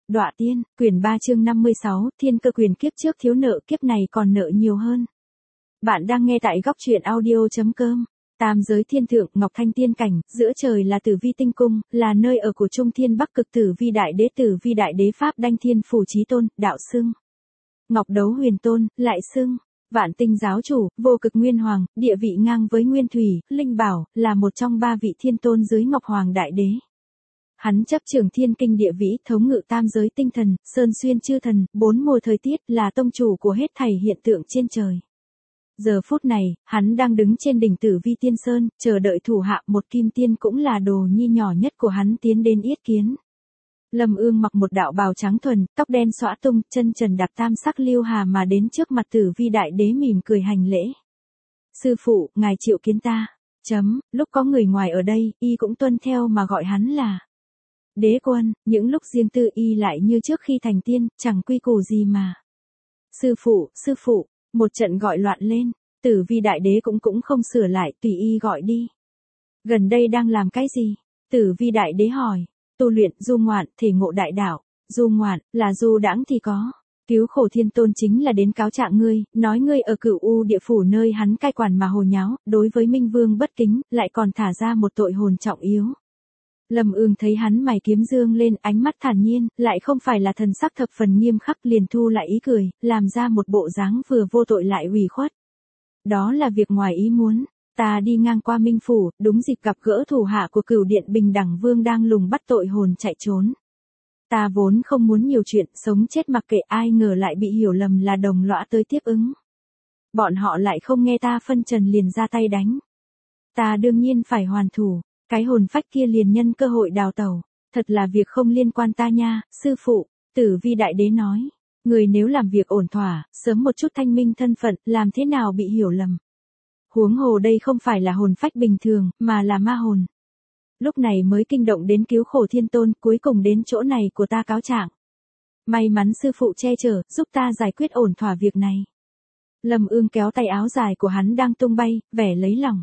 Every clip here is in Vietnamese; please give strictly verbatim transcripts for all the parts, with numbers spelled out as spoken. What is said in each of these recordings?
Đọa tiên, quyển ba chương năm mươi sáu, thiên cơ quyền kiếp trước thiếu nợ kiếp này còn nợ nhiều hơn. Bạn đang nghe tại góc truyện audio.com. Tam giới thiên thượng, Ngọc Thanh tiên cảnh, giữa trời là Tử Vi tinh cung, là nơi ở của Trung Thiên Bắc Cực Tử Vi đại đế. Tử Vi đại đế pháp đanh thiên phủ chí tôn, đạo xưng Ngọc Đấu Huyền Tôn, lại xưng Vạn Tinh giáo chủ, vô cực nguyên hoàng, địa vị ngang với Nguyên Thủy, Linh Bảo, là một trong ba vị thiên tôn dưới Ngọc Hoàng đại đế. Hắn chấp trưởng thiên kinh địa vĩ, thống ngự tam giới tinh thần, sơn xuyên chư thần, bốn mùa thời tiết, là tông chủ của hết thảy hiện tượng trên trời. Giờ phút này, hắn đang đứng trên đỉnh Tử Vi Tiên Sơn, chờ đợi thủ hạ. Một kim tiên cũng là đồ nhi nhỏ nhất của hắn tiến đến yết kiến. Lâm Ương mặc một đạo bào trắng thuần, tóc đen xõa tung, chân trần đạp tam sắc liêu hà mà đến trước mặt Tử Vi đại đế mỉm cười hành lễ. Sư phụ, ngài triệu kiến ta. Chấm, lúc có người ngoài ở đây, y cũng tuân theo mà gọi hắn là đế quân. Những lúc riêng tư y lại như trước khi thành tiên, chẳng quy củ gì mà. Sư phụ, sư phụ, một trận gọi loạn lên. Tử Vi đại đế cũng cũng không sửa lại, tùy y gọi đi. Gần đây đang làm cái gì? Tử Vi đại đế hỏi. Tu luyện, du ngoạn, thể ngộ đại đạo. Du ngoạn, là du đãng thì có. Cứu khổ thiên tôn chính là đến cáo trạng ngươi, nói ngươi ở Cửu U địa phủ nơi hắn cai quản mà hồ nháo, đối với Minh Vương bất kính, lại còn thả ra một tội hồn trọng yếu. Lâm Ương thấy hắn mày kiếm dương lên, ánh mắt thản nhiên, lại không phải là thần sắc thập phần nghiêm khắc, liền thu lại ý cười, làm ra một bộ dáng vừa vô tội lại ủy khuất. Đó là việc ngoài ý muốn. Ta đi ngang qua Minh Phủ, đúng dịp gặp gỡ thủ hạ của Cửu Điện Bình Đẳng Vương đang lùng bắt tội hồn chạy trốn. Ta vốn không muốn nhiều chuyện, sống chết mặc kệ, ai ngờ lại bị hiểu lầm là đồng lõa tới tiếp ứng. Bọn họ lại không nghe ta phân trần liền ra tay đánh. Ta đương nhiên phải hoàn thủ, cái hồn phách kia liền nhân cơ hội đào tẩu. Thật là việc không liên quan ta nha, sư phụ. Tử Vi đại đế nói. Người nếu làm việc ổn thỏa, sớm một chút thanh minh thân phận, làm thế nào bị hiểu lầm. Huống hồ đây không phải là hồn phách bình thường, mà là ma hồn. Lúc này mới kinh động đến cứu khổ thiên tôn, cuối cùng đến chỗ này của ta cáo trạng. May mắn sư phụ che chở, giúp ta giải quyết ổn thỏa việc này. Lâm Ương kéo tay áo dài của hắn đang tung bay, vẻ lấy lòng.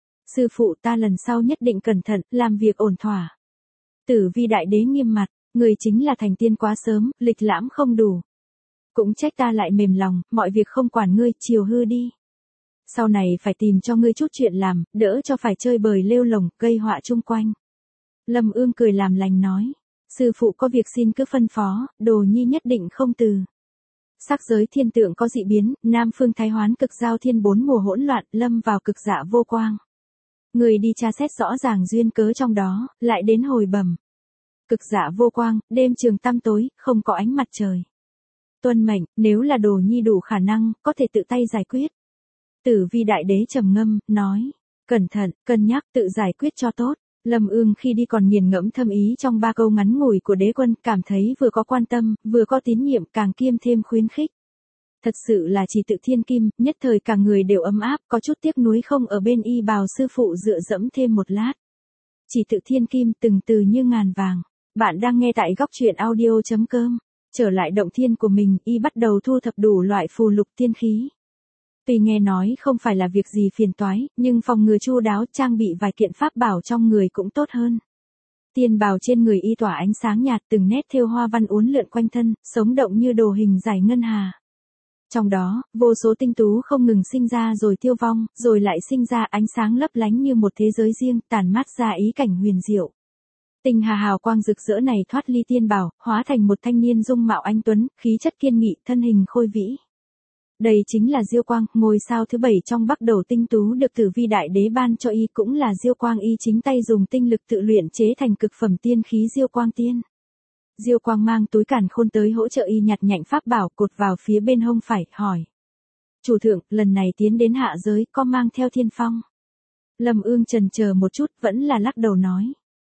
Sư phụ, ta lần sau nhất định cẩn thận, làm việc ổn thỏa. Tử Vi đại đế nghiêm mặt, người chính là thành tiên quá sớm, lịch lãm không đủ. Cũng trách ta lại mềm lòng, mọi việc không quản ngươi, chiều hư đi. Sau này phải tìm cho ngươi chút chuyện làm, đỡ cho phải chơi bời lêu lồng, gây họa chung quanh. Lâm Ương cười làm lành nói. Sư phụ có việc xin cứ phân phó, đồ nhi nhất định không từ. Sắc giới thiên tượng có dị biến, Nam Phương Thái Hoán cực giao thiên bốn mùa hỗn loạn, lâm vào cực dạ vô quang. Người đi tra xét rõ ràng duyên cớ trong đó, lại đến hồi bẩm. Cực dạ vô quang, đêm trường tăm tối, không có ánh mặt trời. Tuân mệnh, nếu là đồ nhi đủ khả năng, có thể tự tay giải quyết. Tử Vi đại đế trầm ngâm, nói. Cẩn thận, cân nhắc, tự giải quyết cho tốt. Lâm Ương khi đi còn nghiền ngẫm thâm ý trong ba câu ngắn ngủi của đế quân, cảm thấy vừa có quan tâm, vừa có tín nhiệm, càng kiêm thêm khuyến khích. Thật sự là chỉ tự thiên kim, nhất thời cả người đều ấm áp, có chút tiếc nuối không ở bên y bào sư phụ dựa dẫm thêm một lát. Chỉ tự thiên kim, từng từ như ngàn vàng. Bạn đang nghe tại góc truyện audio.com. Trở lại động thiên của mình, y bắt đầu thu thập đủ loại phù lục tiên khí. Tuy nghe nói không phải là việc gì phiền toái, nhưng phòng ngừa chu đáo, trang bị vài kiện pháp bảo trong người cũng tốt hơn. Tiên bào trên người y tỏa ánh sáng nhạt, từng nét thêu hoa văn uốn lượn quanh thân, sống động như đồ hình giải ngân hà. Trong đó, vô số tinh tú không ngừng sinh ra rồi tiêu vong, rồi lại sinh ra ánh sáng lấp lánh như một thế giới riêng, tản mát ra ý cảnh huyền diệu. Tinh hà hào quang rực rỡ này thoát ly tiên bào, hóa thành một thanh niên dung mạo anh tuấn, khí chất kiên nghị, thân hình khôi vĩ. Đây chính là Diêu Quang, ngôi sao thứ bảy trong Bắc Đầu tinh tú được Tử Vi đại đế ban cho y, cũng là Diêu Quang y chính tay dùng tinh lực tự luyện chế thành cực phẩm tiên khí Diêu Quang tiên. Diêu Quang mang túi càn khôn tới hỗ trợ y nhặt nhạnh pháp bảo, cột vào phía bên hông phải, hỏi. Chủ thượng, lần này tiến đến hạ giới, có mang theo thiên phong? Lâm Ương chần chờ một chút, vẫn là lắc đầu nói.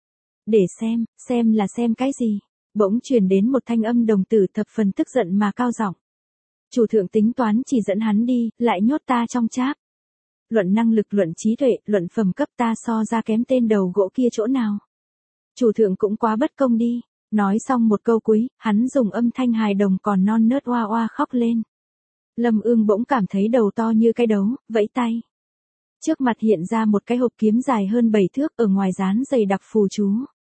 Để xem, xem là xem cái gì? Bỗng truyền đến một thanh âm đồng tử thập phần tức giận mà cao giọng. Chủ thượng tính toán chỉ dẫn hắn đi, lại nhốt ta trong tráp. Luận năng lực, luận trí tuệ, luận phẩm cấp ta so ra kém tên đầu gỗ kia chỗ nào. Chủ thượng cũng quá bất công đi. Nói xong một câu cuối, hắn dùng âm thanh hài đồng còn non nớt oa oa khóc lên. Lâm Ương bỗng cảm thấy đầu to như cái đấu, vẫy tay. Trước mặt hiện ra một cái hộp kiếm dài hơn bảy thước, ở ngoài dán dày đặc phù chú.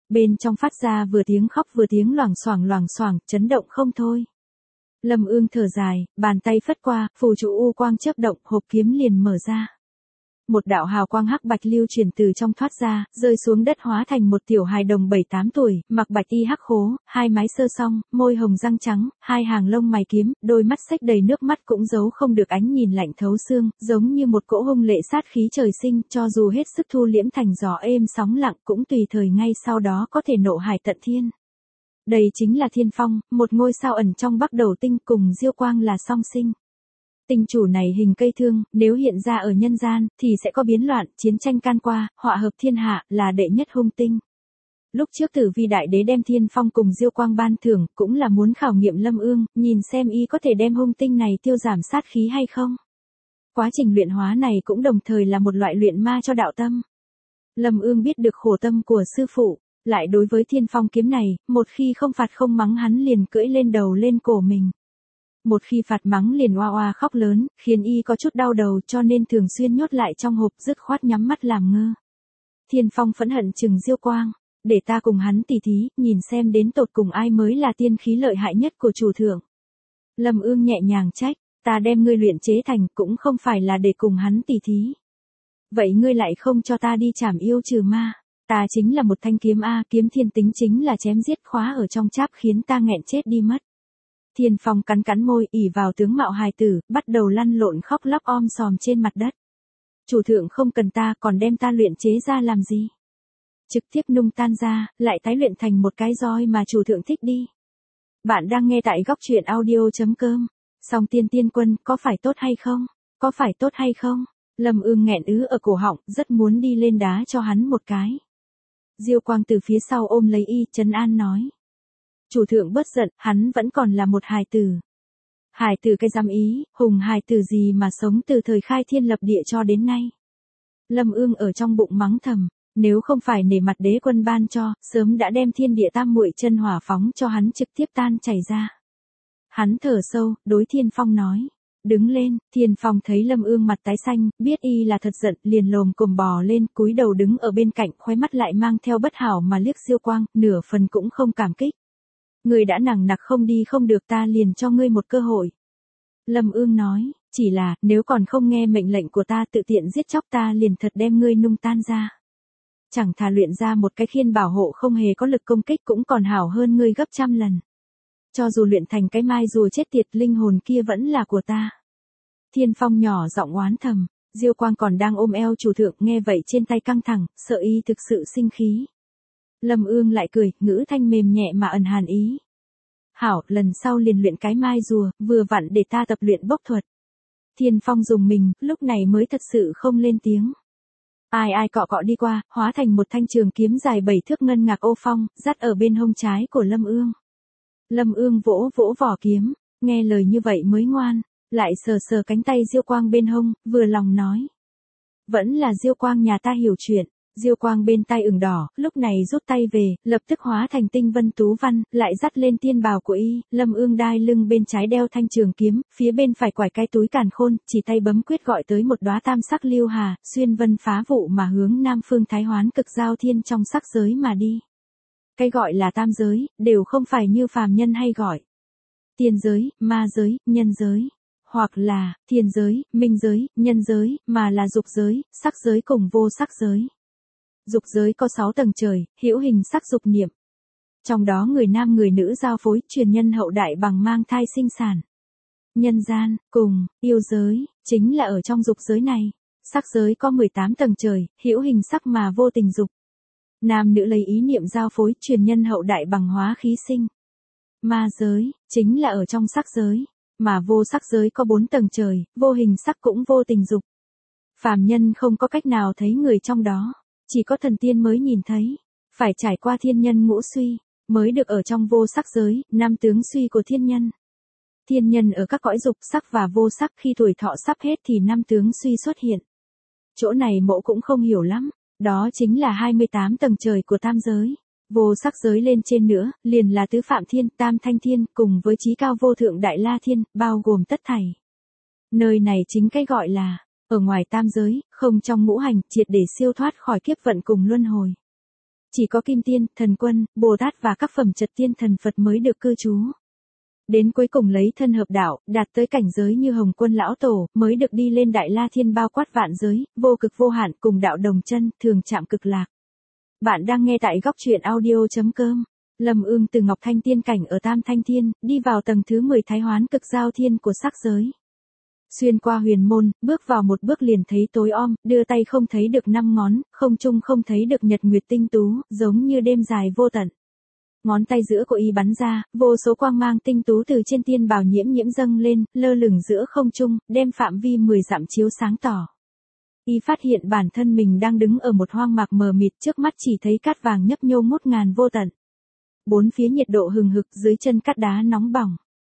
bên trong phát ra vừa tiếng khóc vừa tiếng loảng xoảng loảng xoảng, chấn động không thôi. Lâm Ương thở dài, bàn tay phất qua, phù trụ u quang chớp động, hộp kiếm liền mở ra. Một đạo hào quang hắc bạch lưu chuyển từ trong thoát ra, rơi xuống đất hóa thành một tiểu hài đồng bảy tám tuổi, mặc bạch y hắc khố, hai mái sơ song, môi hồng răng trắng, hai hàng lông mày kiếm, đôi mắt xếch đầy nước mắt cũng giấu không được ánh nhìn lạnh thấu xương, giống như một cỗ hung lệ sát khí trời sinh, cho dù hết sức thu liễm thành gió êm sóng lặng cũng tùy thời ngay sau đó có thể nộ hải tận thiên. Đây chính là Thiên Phong, một ngôi sao ẩn trong Bắc Đầu Tinh, cùng Diêu Quang là song sinh. Tinh chủ này hình cây thương, nếu hiện ra ở nhân gian, thì sẽ có biến loạn, chiến tranh can qua, họa hợp thiên hạ, là đệ nhất hung tinh. Lúc trước Tử Vi đại đế đem Thiên Phong cùng Diêu Quang ban thưởng, cũng là muốn khảo nghiệm Lâm Ương, nhìn xem y có thể đem hung tinh này tiêu giảm sát khí hay không. Quá trình luyện hóa này cũng đồng thời là một loại luyện ma cho đạo tâm. Lâm Ương biết được khổ tâm của sư phụ, lại đối với Thiên Phong kiếm này, một khi không phạt không mắng hắn liền cưỡi lên đầu lên cổ mình. Một khi phạt mắng liền oa oa khóc lớn, khiến y có chút đau đầu, cho nên thường xuyên nhốt lại trong hộp, dứt khoát nhắm mắt làm ngơ. Thiên Phong phẫn hận trừng Diêu Quang, để ta cùng hắn tỉ thí, nhìn xem đến tột cùng ai mới là tiên khí lợi hại nhất của chủ thượng. Lâm Ương nhẹ nhàng trách, ta đem ngươi luyện chế thành cũng không phải là để cùng hắn tỉ thí. Vậy ngươi lại không cho ta đi trảm yêu trừ ma, ta chính là một thanh kiếm a, kiếm thiên tính chính là chém giết, khóa ở trong cháp khiến ta nghẹn chết đi mất. Thiên Phong cắn cắn môi, ỉ vào tướng mạo hài tử, bắt đầu lăn lộn khóc lóc om sòm trên mặt đất. Chủ thượng không cần ta, còn đem ta luyện chế ra làm gì? Trực tiếp nung tan ra, lại tái luyện thành một cái roi mà chủ thượng thích đi. Bạn đang nghe tại góc truyện audio chấm com. Song tiên tiên quân, có phải tốt hay không? Có phải tốt hay không? Lâm Ương nghẹn ứ ở cổ họng, rất muốn đi lên đá cho hắn một cái. Diêu Quang từ phía sau ôm lấy y, trấn an nói. Chủ thượng bớt giận, hắn vẫn còn là một hài tử. Hài tử cái dám ý, hùng hài tử gì mà sống từ thời khai thiên lập địa cho đến nay. Lâm Ương ở trong bụng mắng thầm, nếu không phải nể mặt đế quân ban cho, sớm đã đem thiên địa tam muội chân hỏa phóng cho hắn trực tiếp tan chảy ra. Hắn thở sâu, đối Thiên Phong nói. Đứng lên, Thiên Phong thấy Lâm Ương mặt tái xanh, biết y là thật giận, liền lồm cồm bò lên, cúi đầu đứng ở bên cạnh, khóe mắt lại mang theo bất hảo mà liếc Diêu Quang, nửa phần cũng không cảm kích. Ngươi đã nằng nặc không đi không được, ta liền cho ngươi một cơ hội. Lâm Ương nói, chỉ là, nếu còn không nghe mệnh lệnh của ta tự tiện giết chóc ta liền thật đem ngươi nung tan ra. Chẳng thà luyện ra một cái khiên bảo hộ không hề có lực công kích cũng còn hảo hơn ngươi gấp trăm lần. Cho dù luyện thành cái mai rùa chết tiệt, linh hồn kia vẫn là của ta. Thiên Phong nhỏ giọng oán thầm, Diêu Quang còn đang ôm eo chủ thượng, nghe vậy trên tay căng thẳng, sợ y thực sự sinh khí. Lâm Ương lại cười, ngữ thanh mềm nhẹ mà ẩn hàn ý. Hảo, lần sau liền luyện cái mai rùa, vừa vặn để ta tập luyện bốc thuật. Thiên Phong dùng mình, lúc này mới thật sự không lên tiếng. Ai ai cọ cọ đi qua, hóa thành một thanh trường kiếm dài bảy thước ngân ngạc ô phong, dắt ở bên hông trái của Lâm Ương. Lâm Ương vỗ vỗ vỏ kiếm, nghe lời như vậy mới ngoan, lại sờ sờ cánh tay Diêu Quang bên hông, vừa lòng nói. Vẫn là Diêu Quang nhà ta hiểu chuyện. Diêu Quang bên tay ửng đỏ, lúc này rút tay về, lập tức hóa thành tinh vân tú văn, lại dắt lên tiên bào của y. Lâm Ương đai lưng bên trái đeo thanh trường kiếm, phía bên phải quải cái túi càn khôn, chỉ tay bấm quyết gọi tới một đóa tam sắc lưu hà, xuyên vân phá vụ mà hướng nam phương thái hoán cực giao thiên trong sắc giới mà đi. Cái gọi là tam giới, đều không phải như phàm nhân hay gọi. Tiên giới, ma giới, nhân giới. Hoặc là, thiên giới, minh giới, nhân giới, mà là dục giới, sắc giới cùng vô sắc giới. Dục giới có sáu tầng trời, hữu hình sắc dục niệm. Trong đó người nam người nữ giao phối, truyền nhân hậu đại bằng mang thai sinh sản. Nhân gian, cùng, yêu giới, chính là ở trong dục giới này. Sắc giới có mười tám tầng trời, hữu hình sắc mà vô tình dục. Nam nữ lấy ý niệm giao phối, truyền nhân hậu đại bằng hóa khí sinh. Ma giới, chính là ở trong sắc giới. Mà vô sắc giới có bốn tầng trời, vô hình sắc cũng vô tình dục. Phàm nhân không có cách nào thấy người trong đó. Chỉ có thần tiên mới nhìn thấy, phải trải qua thiên nhân ngũ suy, mới được ở trong vô sắc giới, năm tướng suy của thiên nhân. Thiên nhân ở các cõi dục sắc và vô sắc, khi tuổi thọ sắp hết thì năm tướng suy xuất hiện. Chỗ này mộ cũng không hiểu lắm, đó chính là hai mươi tám tầng trời của tam giới. Vô sắc giới lên trên nữa, liền là tứ phạm thiên, tam thanh thiên, cùng với chí cao vô thượng đại la thiên, bao gồm tất thảy. Nơi này chính cái gọi là ở ngoài tam giới, không trong ngũ hành, triệt để siêu thoát khỏi kiếp vận cùng luân hồi. Chỉ có kim tiên, thần quân, Bồ Tát và các phẩm chất tiên thần Phật mới được cư trú. Đến cuối cùng lấy thân hợp đạo, đạt tới cảnh giới như Hồng Quân Lão Tổ, mới được đi lên Đại La Thiên bao quát vạn giới, vô cực vô hạn cùng đạo đồng chân, thường chạm cực lạc. Bạn đang nghe tại góc truyện audio.com. Lâm Ương từ Ngọc Thanh Tiên cảnh ở Tam Thanh Thiên, đi vào tầng thứ mười Thái Hoán Cực Giao Thiên của sắc giới. Xuyên qua huyền môn, bước vào một bước liền thấy tối om, đưa tay không thấy được năm ngón, không trung không thấy được nhật nguyệt tinh tú, giống như đêm dài vô tận. Ngón tay giữa của y bắn ra, vô số quang mang tinh tú từ trên tiên bào nhiễm nhiễm dâng lên, lơ lửng giữa không trung, đem phạm vi mười dặm chiếu sáng tỏ. Y phát hiện bản thân mình đang đứng ở một hoang mạc mờ mịt, trước mắt chỉ thấy cát vàng nhấp nhô ngút ngàn vô tận. Bốn phía nhiệt độ hừng hực, dưới chân cát đá nóng bỏng.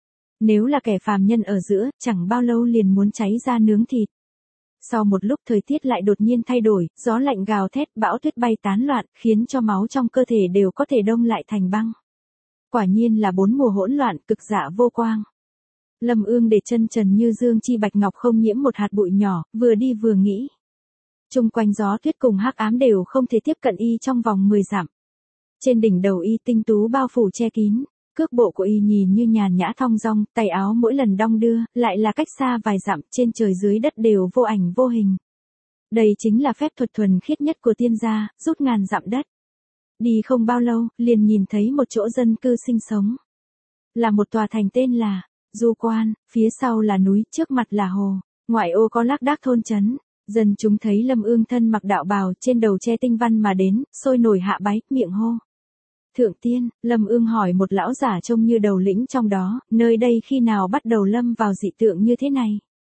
Nếu là kẻ phàm nhân ở giữa, chẳng bao lâu liền muốn cháy ra nướng thịt. Sau một lúc thời tiết lại đột nhiên thay đổi, gió lạnh gào thét, bão tuyết bay tán loạn, khiến cho máu trong cơ thể đều có thể đông lại thành băng. Quả nhiên là bốn mùa hỗn loạn, cực dạ vô quang. Lâm Ương để chân trần như dương chi bạch ngọc không nhiễm một hạt bụi nhỏ, vừa đi vừa nghĩ. Chung quanh gió tuyết cùng hắc ám đều không thể tiếp cận y trong vòng mười dặm. Trên đỉnh đầu y tinh tú bao phủ che kín. Cước bộ của y nhìn như nhàn nhã thong dong, tay áo mỗi lần đong đưa, lại là cách xa vài dặm, trên trời dưới đất đều vô ảnh vô hình. Đây chính là phép thuật thuần khiết nhất của tiên gia, rút ngàn dặm đất. Đi không bao lâu, liền nhìn thấy một chỗ dân cư sinh sống. Là một tòa thành tên là Du Quan, phía sau là núi, trước mặt là hồ, ngoại ô có lác đác thôn trấn. Dân chúng thấy Lâm Ương thân mặc đạo bào, trên đầu che tinh văn mà đến, sôi nổi hạ bái, miệng hô. Thượng tiên, Lâm Ương hỏi một lão giả trông như đầu lĩnh trong đó, nơi đây khi nào bắt đầu lâm vào dị tượng như thế này?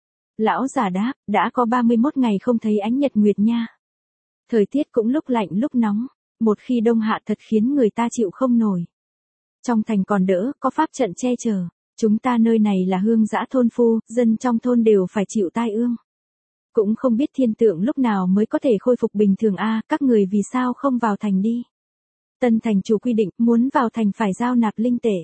Lão giả đáp, đã có ba mươi mốt ngày không thấy ánh nhật nguyệt nha. Thời tiết cũng lúc lạnh lúc nóng, một khi đông hạ thật khiến người ta chịu không nổi. Trong thành còn đỡ, có pháp trận che chở, chúng ta nơi này là hương dã thôn phu, dân trong thôn đều phải chịu tai ương. Cũng không biết thiên tượng lúc nào mới có thể khôi phục bình thường a, các người vì sao không vào thành đi? Tân thành chủ quy định, muốn vào thành phải giao nạp linh tệ.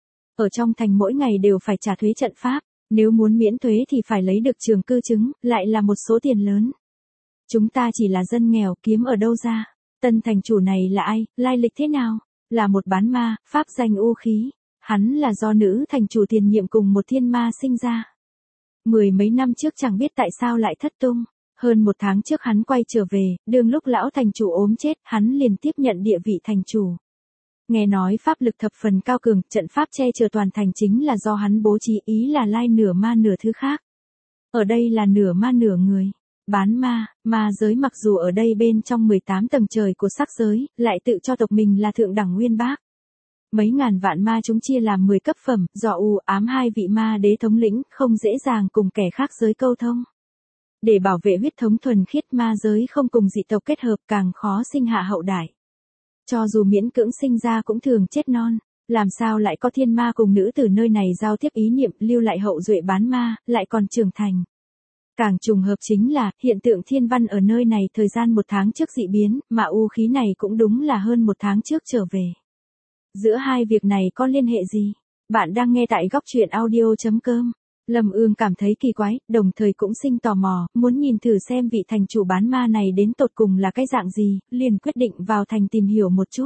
Ở trong thành mỗi ngày đều phải trả thuế trận pháp, nếu muốn miễn thuế thì phải lấy được trường cư chứng, lại là một số tiền lớn. Chúng ta chỉ là dân nghèo, kiếm ở đâu ra? Tân thành chủ này là ai, lai lịch thế nào? Là một bán ma, pháp danh U Khí. Hắn là do nữ thành chủ tiền nhiệm cùng một thiên ma sinh ra. Mười mấy năm trước chẳng biết tại sao lại thất tung. Hơn một tháng trước hắn quay trở về, đương lúc lão thành chủ ốm chết, hắn liền tiếp nhận địa vị thành chủ. Nghe nói pháp lực thập phần cao cường, trận pháp che chở toàn thành chính là do hắn bố trí, ý là lai nửa ma nửa thứ khác. Ở đây là nửa ma nửa người. Bán ma, ma giới mặc dù ở đây bên trong mười tám tầng trời của sắc giới, lại tự cho tộc mình là thượng đẳng nguyên bác. Mấy ngàn vạn ma chúng chia làm mười cấp phẩm, do u ám hai vị ma đế thống lĩnh, không dễ dàng cùng kẻ khác giới câu thông. Để bảo vệ huyết thống thuần khiết, ma giới không cùng dị tộc kết hợp, càng khó sinh hạ hậu đại. Cho dù miễn cưỡng sinh ra cũng thường chết non, làm sao lại có thiên ma cùng nữ từ nơi này giao tiếp ý niệm, lưu lại hậu duệ bán ma, lại còn trưởng thành. Càng trùng hợp chính là, hiện tượng thiên văn ở nơi này thời gian một tháng trước dị biến, mà u khí này cũng đúng là hơn một tháng trước trở về. Giữa hai việc này có liên hệ gì? Bạn đang nghe tại góc truyện audio.com. Lâm Ương cảm thấy kỳ quái, đồng thời cũng sinh tò mò, muốn nhìn thử xem vị thành chủ bán ma này đến tột cùng là cái dạng gì, liền quyết định vào thành tìm hiểu một chút.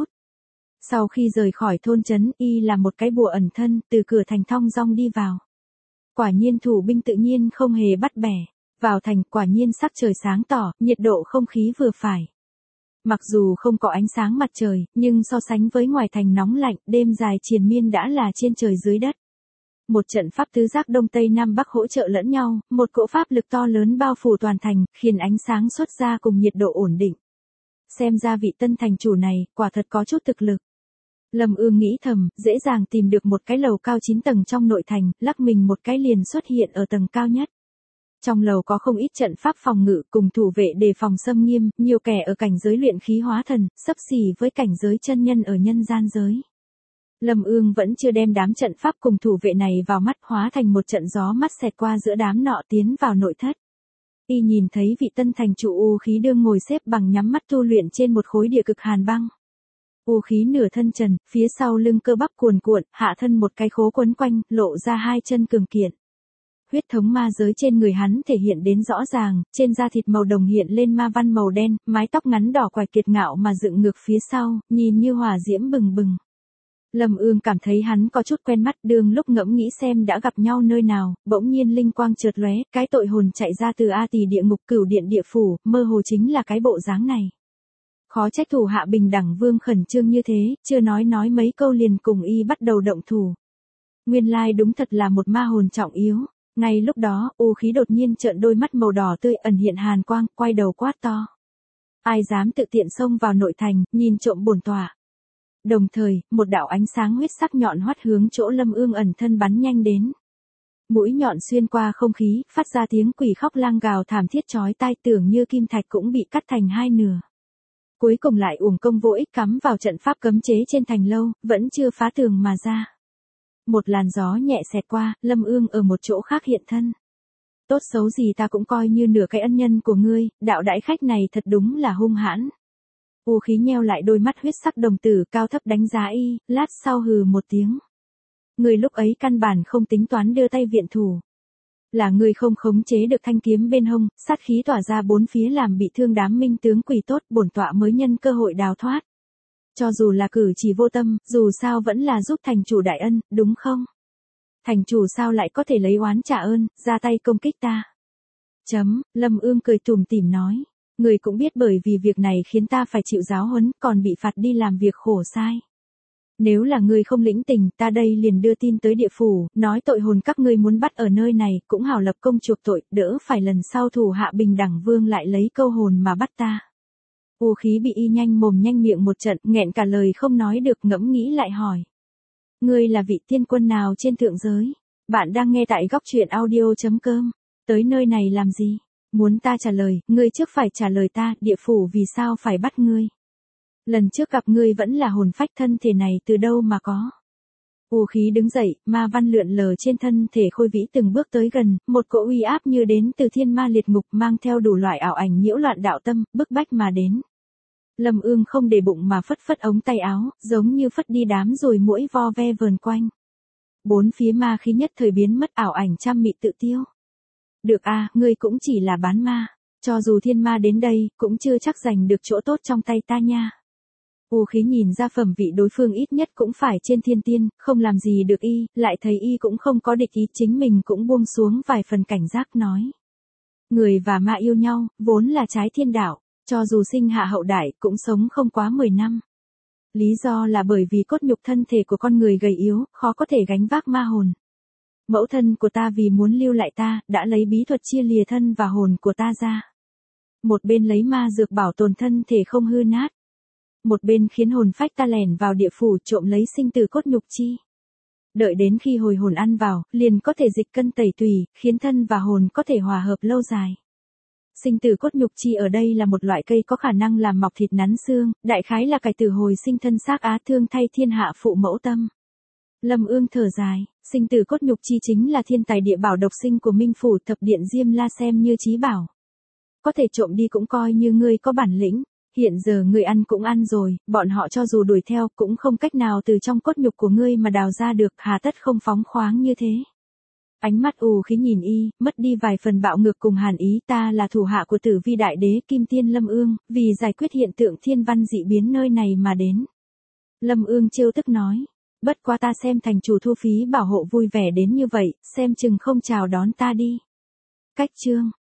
Sau khi rời khỏi thôn trấn, y là một cái bùa ẩn thân, từ cửa thành thong dong đi vào. Quả nhiên thủ binh tự nhiên không hề bắt bẻ. Vào thành, quả nhiên sắc trời sáng tỏ, nhiệt độ không khí vừa phải. Mặc dù không có ánh sáng mặt trời, nhưng so sánh với ngoài thành nóng lạnh, đêm dài triền miên đã là trên trời dưới đất. Một trận pháp tứ giác đông tây nam bắc hỗ trợ lẫn nhau, một cỗ pháp lực to lớn bao phủ toàn thành, khiến ánh sáng xuất ra cùng nhiệt độ ổn định. Xem ra vị tân thành chủ này, quả thật có chút thực lực. Lâm Ương nghĩ thầm, dễ dàng tìm được một cái lầu cao chín tầng trong nội thành, lắc mình một cái liền xuất hiện ở tầng cao nhất. Trong lầu có không ít trận pháp phòng ngự cùng thủ vệ đề phòng xâm nghiêm, nhiều kẻ ở cảnh giới luyện khí hóa thần, xấp xỉ với cảnh giới chân nhân ở nhân gian giới. Lâm Ương vẫn chưa đem đám trận pháp cùng thủ vệ này vào mắt, hóa thành một trận gió mắt xẹt qua giữa đám nọ tiến vào nội thất. Y nhìn thấy vị tân thành chủ U Khí đương ngồi xếp bằng nhắm mắt tu luyện trên một khối địa cực hàn băng. U Khí nửa thân trần, phía sau lưng cơ bắp cuồn cuộn, hạ thân một cái khố quấn quanh, lộ ra hai chân cường kiện. huyết thống ma giới trên người hắn thể hiện đến rõ ràng, trên da thịt màu đồng hiện lên ma văn màu đen, mái tóc ngắn đỏ quải kiệt ngạo mà dựng ngược phía sau, nhìn như hỏa diễm bừng bừng. Lâm Ương cảm thấy hắn có chút quen mắt, đường lúc ngẫm nghĩ xem đã gặp nhau nơi nào, bỗng nhiên linh quang chợt lóe, cái tội hồn chạy ra từ A Tỳ địa ngục Cửu Điện địa phủ, mơ hồ chính là cái bộ dáng này. Khó trách thủ hạ Bình Đẳng Vương khẩn trương như thế, chưa nói nói mấy câu liền cùng y bắt đầu động thủ. Nguyên lai đúng thật là một ma hồn trọng yếu. Ngay lúc đó, U Khí đột nhiên trợn đôi mắt màu đỏ tươi ẩn hiện hàn quang, quay đầu quát to. Ai dám tự tiện xông vào nội thành, nhìn trộm bổn tọa. Đồng thời, một đạo ánh sáng huyết sắc nhọn hoắt hướng chỗ Lâm Ương ẩn thân bắn nhanh đến. Mũi nhọn xuyên qua không khí, phát ra tiếng quỷ khóc lang gào thảm thiết chói tai, tưởng như kim thạch cũng bị cắt thành hai nửa. Cuối cùng lại uổng công vô ích cắm vào trận pháp cấm chế trên thành lâu, vẫn chưa phá tường mà ra. Một làn gió nhẹ xẹt qua, Lâm Ương ở một chỗ khác hiện thân. Tốt xấu gì ta cũng coi như nửa cái ân nhân của ngươi, đạo đãi khách này thật đúng là hung hãn. U Khí nheo lại đôi mắt huyết sắc đồng tử cao thấp đánh giá y, lát sau hừ một tiếng. Người lúc ấy căn bản không tính toán đưa tay viện thủ. Là người không khống chế được thanh kiếm bên hông, sát khí tỏa ra bốn phía làm bị thương đám minh tướng quỷ tốt, bổn tọa mới nhân cơ hội đào thoát. Cho dù là cử chỉ vô tâm, dù sao vẫn là giúp thành chủ đại ân, đúng không? Thành chủ sao lại có thể lấy oán trả ơn, ra tay công kích ta? Chấm, Lâm Ương cười tủm tỉm nói. Người cũng biết bởi vì việc này khiến ta phải chịu giáo huấn, còn bị phạt đi làm việc khổ sai. Nếu là người không lĩnh tình, ta đây liền đưa tin tới địa phủ, nói tội hồn các ngươi muốn bắt ở nơi này, cũng hảo lập công chuộc tội, đỡ phải lần sau thủ hạ Bình Đẳng Vương lại lấy câu hồn mà bắt ta. U Khí bị y nhanh mồm nhanh miệng một trận, nghẹn cả lời không nói được, ngẫm nghĩ lại hỏi. Ngươi là vị tiên quân nào trên thượng giới? Bạn đang nghe tại góc truyện audio chấm com. Tới nơi này làm gì? Muốn ta trả lời, ngươi trước phải trả lời ta, địa phủ vì sao phải bắt ngươi? Lần trước gặp ngươi vẫn là hồn phách, thân thể này từ đâu mà có? U Khí đứng dậy, ma văn lượn lờ trên thân thể khôi vĩ từng bước tới gần, một cỗ uy áp như đến từ thiên ma liệt ngục mang theo đủ loại ảo ảnh nhiễu loạn đạo tâm, bức bách mà đến. Lâm Ương không để bụng mà phất phất ống tay áo, giống như phất đi đám ruồi muỗi vo ve vờn quanh. Bốn phía ma khí nhất thời biến mất, ảo ảnh trăm mị tự tiêu. Được a, à, ngươi cũng chỉ là bán ma, cho dù thiên ma đến đây, cũng chưa chắc giành được chỗ tốt trong tay ta nha. U Khí nhìn ra phẩm vị đối phương ít nhất cũng phải trên thiên tiên, không làm gì được y, lại thấy y cũng không có địch ý, chính mình cũng buông xuống vài phần cảnh giác nói. Người và ma yêu nhau, vốn là trái thiên đạo, cho dù sinh hạ hậu đại, cũng sống không quá mười năm. Lý do là bởi vì cốt nhục thân thể của con người gầy yếu, khó có thể gánh vác ma hồn. Mẫu thân của ta vì muốn lưu lại ta, đã lấy bí thuật chia lìa thân và hồn của ta ra. Một bên lấy ma dược bảo tồn thân thể không hư nát. Một bên khiến hồn phách ta lẻn vào địa phủ trộm lấy sinh từ cốt nhục chi. Đợi đến khi hồi hồn ăn vào, liền có thể dịch cân tẩy tùy, khiến thân và hồn có thể hòa hợp lâu dài. Sinh tử cốt nhục chi ở đây là một loại cây có khả năng làm mọc thịt nắn xương, đại khái là cải tử hồi sinh thân xác á, thương thay thiên hạ phụ mẫu tâm. Lâm Ương thở dài, sinh tử cốt nhục chi chính là thiên tài địa bảo độc sinh của Minh phủ thập điện Diêm La xem như chí bảo. Có thể trộm đi cũng coi như ngươi có bản lĩnh. Hiện giờ ngươi ăn cũng ăn rồi, bọn họ cho dù đuổi theo cũng không cách nào từ trong cốt nhục của ngươi mà đào ra được, hà tất không phóng khoáng như thế. Ánh mắt U Khí nhìn y, mất đi vài phần bạo ngược cùng hàn ý, ta là thủ hạ của Tử Vi đại đế Kim Tiên Lâm Ương, vì giải quyết hiện tượng thiên văn dị biến nơi này mà đến. Lâm Ương trêu tức nói, bất quá ta xem thành chủ thu phí bảo hộ vui vẻ đến như vậy, xem chừng không chào đón ta đi. Cách chương